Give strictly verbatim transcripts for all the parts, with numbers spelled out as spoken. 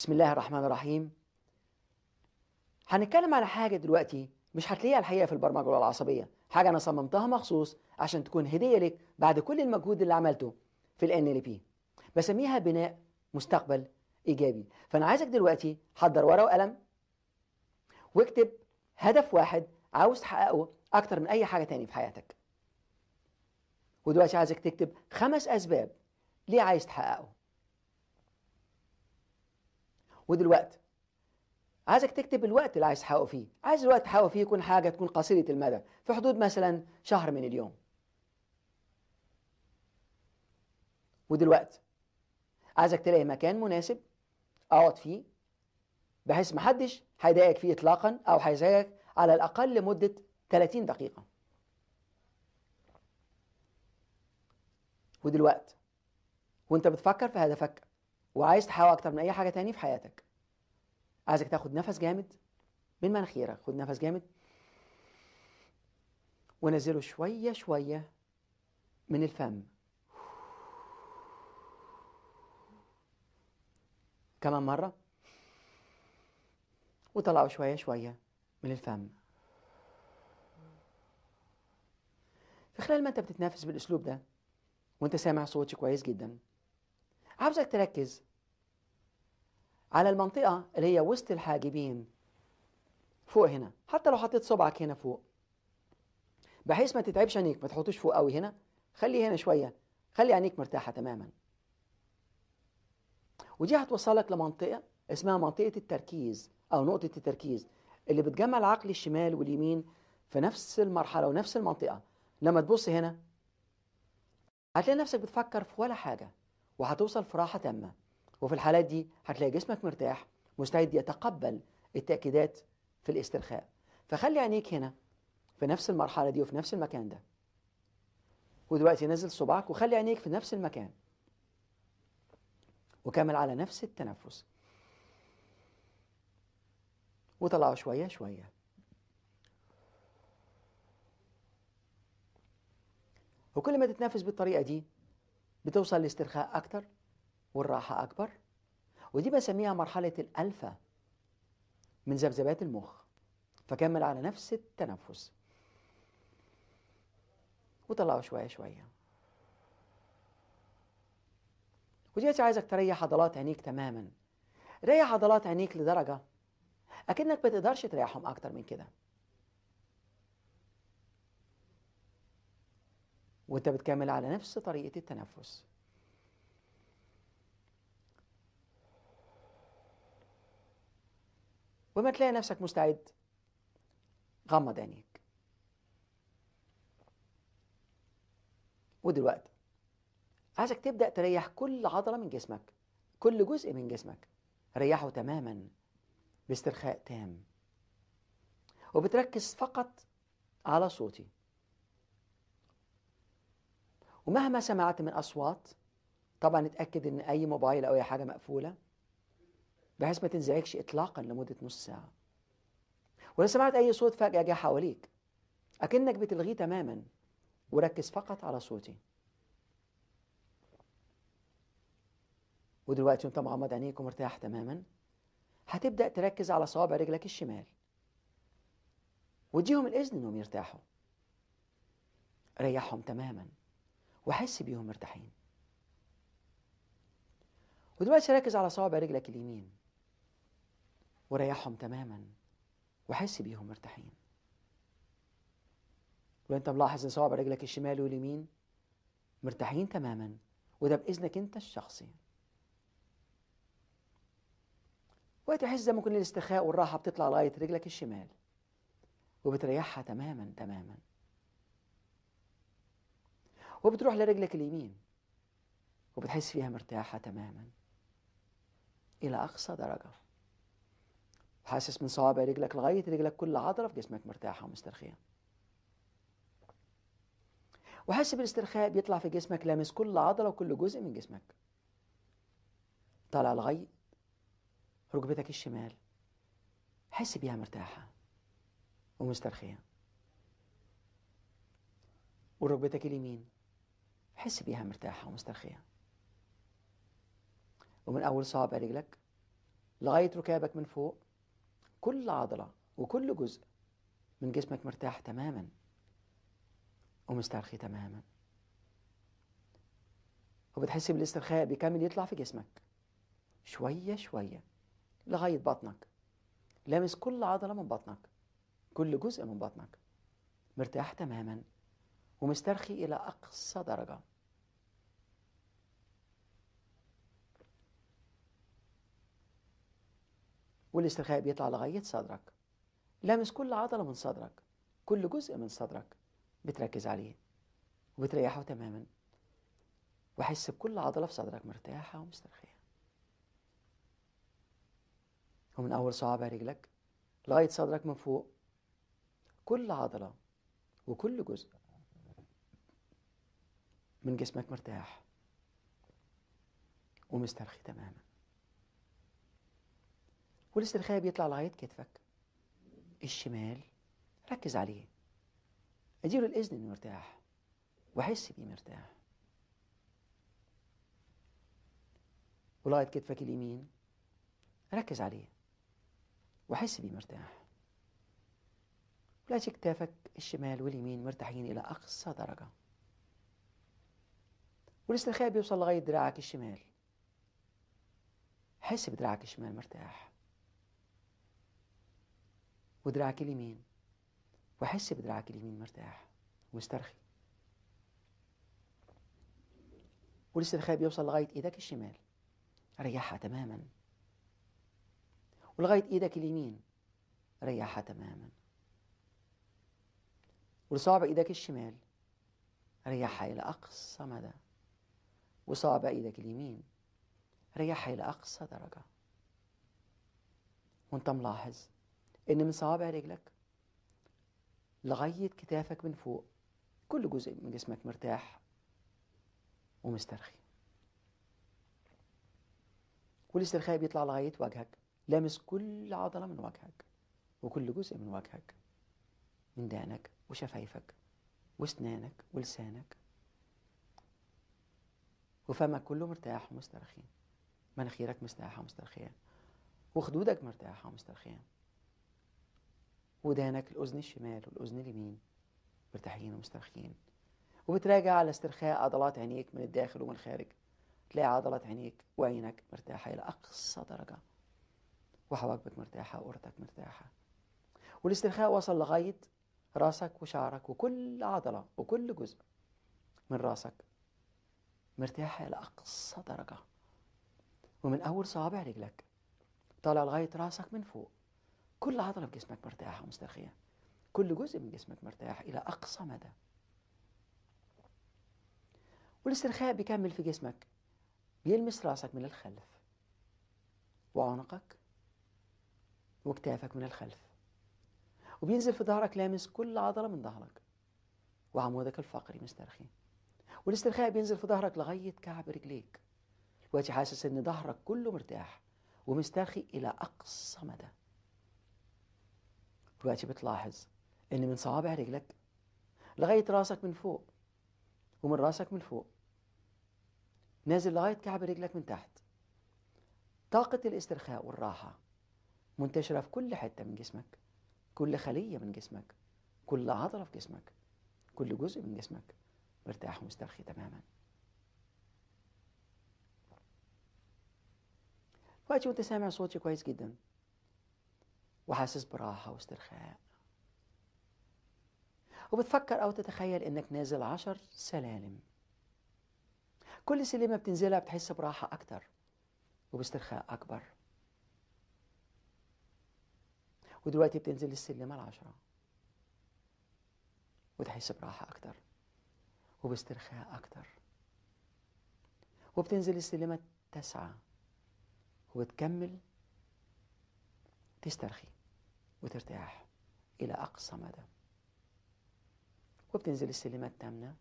بسم الله الرحمن الرحيم. هنتكلم على حاجة دلوقتي مش هتلاقيها الحقيقة في البرمجة العصبية، حاجة أنا صممتها مخصوص عشان تكون هدية لك بعد كل المجهود اللي عملته في ال إن إل بي. بسميها بناء مستقبل إيجابي. فأنا عايزك دلوقتي حضر ورقة وقلم واكتب هدف واحد عاوز تحققه أكتر من أي حاجة تاني في حياتك. ودلوقتي عايزك تكتب خمس أسباب ليه عايز تحققه. ودلوقتي عايزك تكتب الوقت اللي عايز تحققه فيه. عايز الوقت تحققه فيه يكون حاجة تكون قصيرة المدى، في حدود مثلا شهر من اليوم. ودلوقتي عايزك تلاقي مكان مناسب اقعد فيه بحيث محدش هيضايقك فيه اطلاقا او هيزعجك على الاقل لمدة ثلاثين دقيقة. ودلوقتي وانت بتفكر في هدفك وعايز تحقق اكتر من اي حاجة تاني في حياتك، عايزك تاخد نفس جامد من مناخيرك. خد نفس جامد ونزله شوية شوية من الفم. كمان مرة، وطلعه شوية شوية من الفم. في خلال ما انت بتتنافس بالاسلوب ده وانت سامع صوتي كويس جدا، عاوزك تركز على المنطقة اللي هي وسط الحاجبين فوق هنا. حتى لو حطيت صبعك هنا فوق بحيث ما تتعبش عينيك، ما تحطوش فوق قوي هنا، خلي هنا شوية، خلي عينيك مرتاحة تماما. ودي هتوصلك لمنطقة اسمها منطقة التركيز أو نقطة التركيز اللي بتجمع العقل الشمال واليمين في نفس المرحلة ونفس المنطقة. لما تبص هنا هتلاقي نفسك بتفكر في ولا حاجة وهتوصل في راحة تامة. وفي الحالات دي هتلاقي جسمك مرتاح مستعد يتقبل التأكيدات في الاسترخاء. فخلي عينيك هنا في نفس المرحلة دي وفي نفس المكان ده. ودلوقتي نزل صباعك وخلي عينيك في نفس المكان وكمل على نفس التنفس وطلعه شوية شوية. وكل ما تتنفس بالطريقة دي بتوصل لاسترخاء أكتر والراحة أكبر. ودي بسميها مرحلة الألفا من ذبذبات المخ. فكمل على نفس التنفس وطلعه شوية شوية. ودلوقتي عايزك تريح عضلات عينيك تماما. ريح عضلات عينيك لدرجة أكنك ما تقدرش تريحهم أكتر من كده. وانت بتكمل على نفس طريقة التنفس. وما تلاقي نفسك مستعد غمض عينيك. ودلوقتي عايزك تبدأ تريح كل عضلة من جسمك، كل جزء من جسمك ريحه تماما باسترخاء تام. وبتركز فقط على صوتي. ومهما سمعت من أصوات طبعا اتأكد ان اي موبايل او اي حاجة مقفولة بحيث ما تنزعجش اطلاقا لمدة نص ساعة. ولو سمعت اي صوت فجأة جه حواليك اكنك بتلغيه تماما وركز فقط على صوتي. ودلوقتي وانت مغمض عينيك ومرتاح تماما هتبدأ تركز على صوابع رجلك الشمال واديهم الإذن انهم يرتاحوا. ريحهم تماما وحس بيهم مرتاحين. ودلوقتي ركز على صوابع رجلك اليمين وريحهم تماما وحس بيهم مرتاحين. وانت ملاحظ ان صوابع رجلك الشمال واليمين مرتاحين تماما، وده بإذنك انت الشخصي. وقت تحس زي ممكن الاسترخاء والراحة بتطلع لغاية رجلك الشمال وبتريحها تماما تماما. وبتروح لرجلك اليمين وبتحس فيها مرتاحة تماما إلى أقصى درجة. حاسس من صوابع رجلك لغاية رجلك كل عضلة في جسمك مرتاحة ومسترخية. وحس بالاسترخاء بيطلع في جسمك لامس كل عضلة وكل جزء من جسمك. طالع لغاية ركبتك الشمال، حس بيها مرتاحة ومسترخية. وركبتك اليمين حس بيها مرتاحة ومسترخية. ومن أول صوابع رجلك لغاية ركابك من فوق، كل عضلة وكل جزء من جسمك مرتاح تماما ومسترخي تماما. وبتحس بالاسترخاء بيكمل يطلع في جسمك شوية شوية لغاية بطنك، لامس كل عضلة من بطنك، كل جزء من بطنك مرتاح تماما ومسترخي إلى أقصى درجة. والاسترخاء بيطلع لغاية صدرك، لامس كل عضلة من صدرك، كل جزء من صدرك بتركز عليه وبتريحه تماما، وحس بكل عضلة في صدرك مرتاحة ومسترخية. ومن أول صوابع رجلك لغاية صدرك من فوق، كل عضلة وكل جزء من جسمك مرتاح ومسترخي تماما. والاسترخاء بيطلع لغاية كتفك الشمال، ركز عليه، اديله الإذن إنه مرتاح وحس بيه مرتاح. ولغاية كتفك اليمين، ركز عليه وحس بيه مرتاح. ولغاية كتافك الشمال واليمين مرتاحين إلى أقصى درجة. والاسترخاء بيوصل لغاية دراعك الشمال، حس بدراعك الشمال مرتاح، ودراعك اليمين، وحس بدراعك اليمين مرتاح ومسترخي. والاسترخاء بيوصل لغاية إيدك الشمال، ريحها تماما، ولغاية إيدك اليمين ريحها تماما، ولصابع إيدك الشمال ريحها إلى أقصى مدى، وصابع إيدك اليمين ريحها إلى أقصى درجة. وانت ملاحظ إن من صوابع رجلك لغاية كتافك من فوق كل جزء من جسمك مرتاح ومسترخي. والاسترخاء بيطلع لغاية وجهك، لامس كل عضلة من وجهك وكل جزء من وجهك، من دانك وشفايفك واسنانك ولسانك، وفمك كله مرتاح ومسترخي، مناخيرك مرتاحة ومسترخية، وخدودك مرتاحة ومسترخية، ودانك الأذن الشمال والأذن اليمين مرتاحين ومسترخيين. وبتراجع على استرخاء عضلات عينيك من الداخل ومن الخارج، تلاقي عضلات عينيك وعينك مرتاحة إلى أقصى درجة، وحواجبك مرتاحة وقرتك مرتاحة. والاسترخاء وصل لغاية راسك وشعرك، وكل عضلة وكل جزء من راسك مرتاحة إلى أقصى درجة. ومن أول صوابع رجلك طالع لغاية راسك من فوق، كل عضلة في جسمك مرتاحة ومسترخية، كل جزء من جسمك مرتاح إلى أقصى مدى. والاسترخاء بيكمل في جسمك، بيلمس راسك من الخلف، وعنقك وكتافك من الخلف، وبينزل في ظهرك لامس كل عضلة من ظهرك، وعمودك الفقري مسترخي. والاسترخاء بينزل في ظهرك لغاية كعب رجليك، وانت حاسس ان ظهرك كله مرتاح ومسترخي إلى أقصى مدى. دلوقتي بتلاحظ ان من صوابع رجلك لغاية راسك من فوق، ومن راسك من فوق نازل لغاية كعب رجلك من تحت، طاقة الاسترخاء والراحة منتشرة في كل حتة من جسمك، كل خلية من جسمك، كل عضلة في جسمك، كل جزء من جسمك مرتاح ومسترخي تماما. دلوقتي وانت سامع صوتي كويس جدا وحاسس براحة واسترخاء، وبتفكر أو تتخيل إنك نازل عشر سلالم، كل سلمة بتنزلها بتحس براحة أكتر وباسترخاء أكبر. ودلوقتي بتنزل السلمة العشرة وتحس براحة أكتر وباسترخاء أكتر، وبتنزل السلمة التاسعة وتكمل تسترخي وترتاح إلى أقصى مدى، وبتنزل السلمة الثامنة،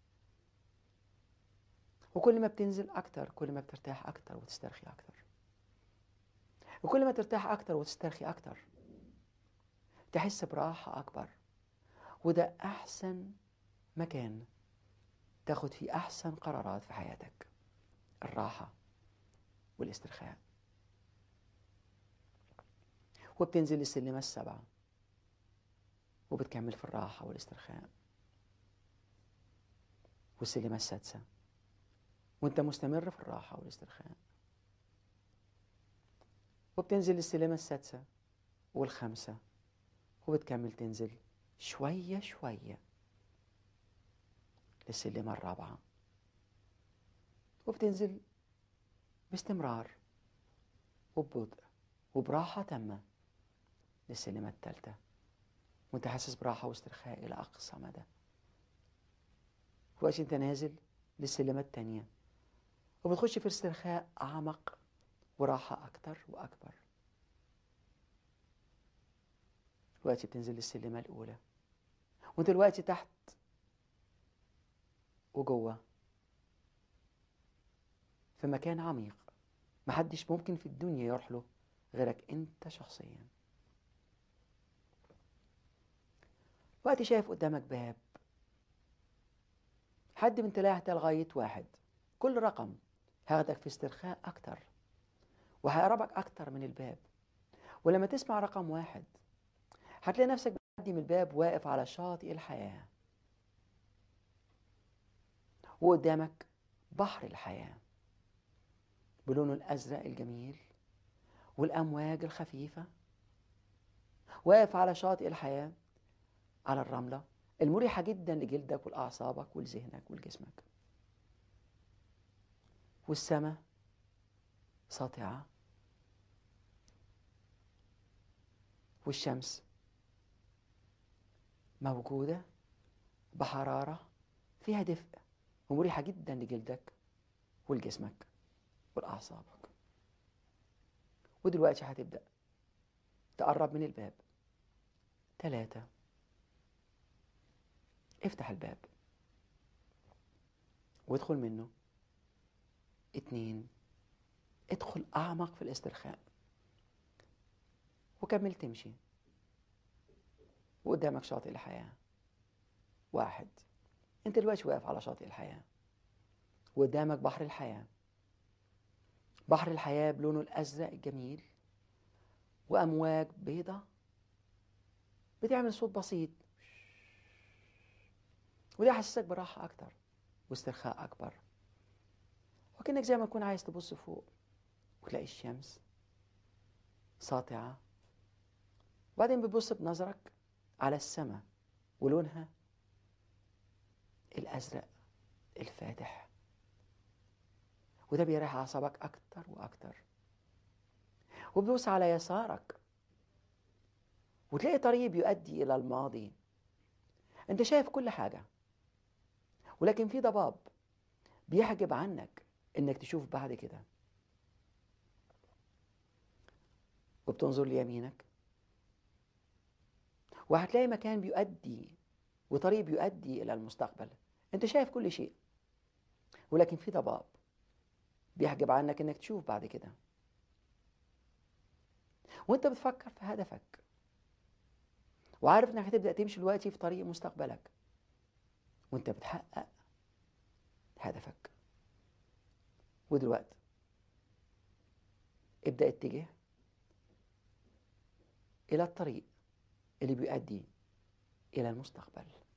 وكل ما بتنزل أكتر كل ما بترتاح أكتر وتسترخي أكتر، وكل ما ترتاح أكتر وتسترخي أكتر تحس براحة أكبر. وده أحسن مكان تاخد فيه أحسن قرارات في حياتك، الراحة والاسترخاء. وبتنزل للسلمة السبعة وبتكمل في الراحة والاسترخاء، والسلمة السادسة وانت مستمر في الراحة والاسترخاء، وبتنزل للسلمة السادسة والخامسة وبتكمل تنزل شوية شوية للسلمة الرابعة، وبتنزل باستمرار وببطء وبراحة تامة للسلمة الثالثة، وانت حاسس براحة واسترخاء إلى أقصى مدى. وقت انت نازل للسلمة الثانية وبتخش في استرخاء أعمق وراحة أكتر وأكبر. وقت بتنزل للسلمة الأولى وانت دلوقتي تحت وجوه في مكان عميق محدش ممكن في الدنيا يروح له غيرك انت شخصيا. وقت شايف قدامك باب، حد من تلاته لغاية واحد، كل رقم هاخدك في استرخاء أكتر وهيقربك أكتر من الباب. ولما تسمع رقم واحد هتلاقي نفسك بتعدي من الباب واقف على شاطئ الحياة، وقدامك بحر الحياة بلونه الأزرق الجميل والأمواج الخفيفة، واقف على شاطئ الحياة على الرملة المريحة جدا لجلدك ولأعصابك ولذهنك ولجسمك. والسماء ساطعة، والشمس موجودة بحرارة فيها دفء ومريحة جدا لجلدك ولجسمك ولأعصابك. ودلوقتي هتبدأ تقرب من الباب. ثلاثة، افتح الباب وادخل منه. اتنين، ادخل أعمق في الاسترخاء وكمل تمشي وقدامك شاطئ الحياة. واحد، انت دلوقتي واقف على شاطئ الحياة وقدامك بحر الحياة، بحر الحياة بلونه الأزرق الجميل وأمواج بيضة بتعمل صوت بسيط، وده يحسسك براحة أكتر واسترخاء أكبر، وكأنك زي ما تكون عايز تبص فوق وتلاقي الشمس ساطعة، وبعدين بتبص بنظرك على السماء ولونها الأزرق الفاتح، وده بيريح أعصابك أكتر وأكتر. وبتبص على يسارك وتلاقي طريق بيؤدي إلى الماضي. أنت شايف كل حاجة، ولكن في ضباب بيحجب عنك إنك تشوف بعد كده. وبتنظر ليمينك وهتلاقي مكان بيؤدي وطريق بيؤدي إلى المستقبل. أنت شايف كل شيء، ولكن في ضباب بيحجب عنك إنك تشوف بعد كده. وأنت بتفكر في هدفك وعارف إنك هتبدأ تمشي دلوقتي في طريق مستقبلك، وأنت بتحقق هدفك. ودلوقتي ابدأ اتجه إلى الطريق اللي بيؤدي إلى المستقبل.